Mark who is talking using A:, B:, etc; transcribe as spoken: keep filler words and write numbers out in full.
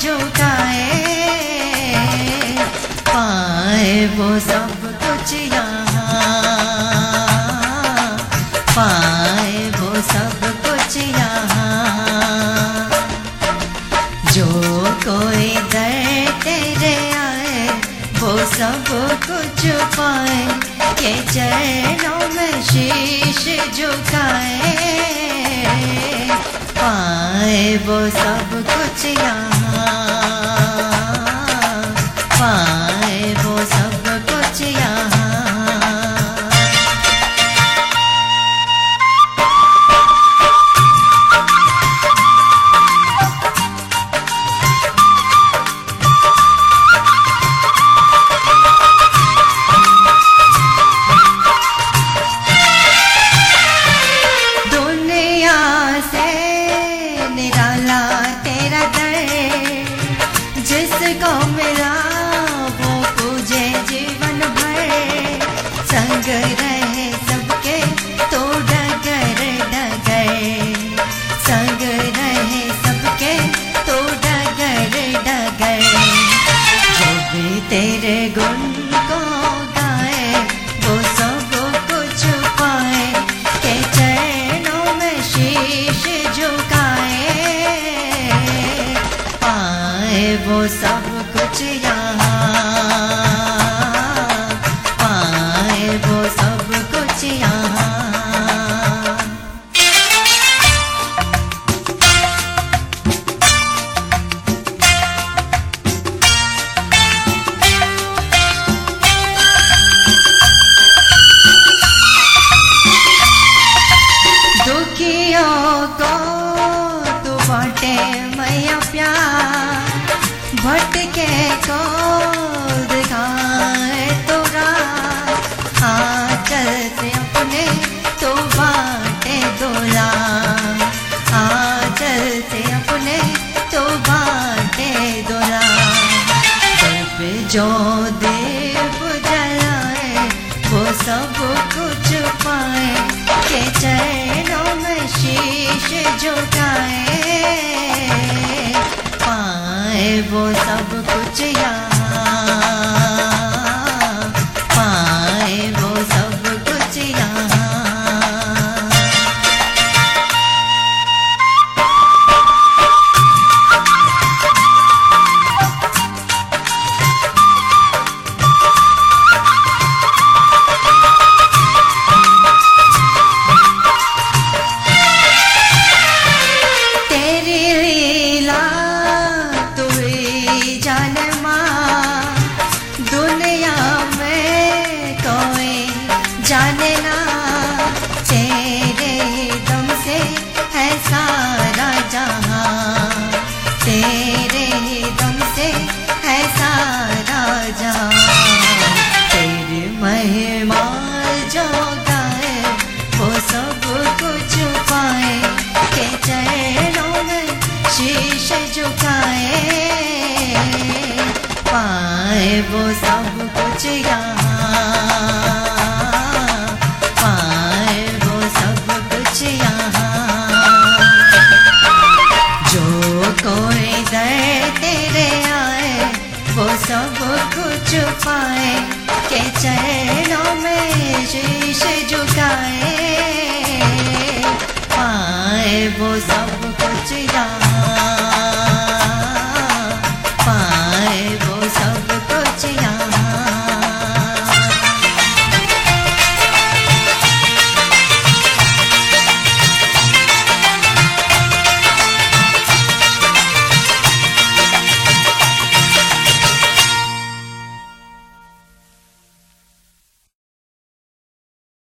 A: झुकाए, पाए वो सब कुछ यहाँ, पाए वो सब कुछ यहाँ। जो कोई दर तेरे आए वो सब कुछ पाए, के चरणों में शीश झुकाए, पाए वो सब कुछ यहाँ, पाए वो सब कुछ यहाँ। जिसको मिला वो पूजे जीवन भर, संग रहे सबके तो डगर डगर, संग रहे सबके तो डगर डगर। जो भी तेरे गुण को गाए वो सब कुछ पाए, के चरणों में शीश झुकाए, पाए वो सब कुछ यहाँ, पाए वो सब कुछ यहाँ। दुखियों को तू बांटे मैया प्यार, भटके को दिखाए तो राह, आंचल से अपने तो बांटे दोला, आंचल से अपने तो बांटे दोला। दर पे जो दीप जलाए वो सब कुछ पाए, के चरणों में शीश झुकाए, पाए वो सब कुछ यहाँ, पाए वो सब कुछ यहाँ। जाने ना तेरे दम से है सारा जहां, तेरे दम से है सारा जहां। तेरी महिमा जो गाए वो सब कुछ पाए, के चरणों में शीश झुकाए, पाए वो सब कुछ यहाँ, पाए वो सब कुछ यहाँ। जो कोई दर तेरे आए वो सब कुछ पाए, के चरणों में शीश झुकाए, पाए वो सब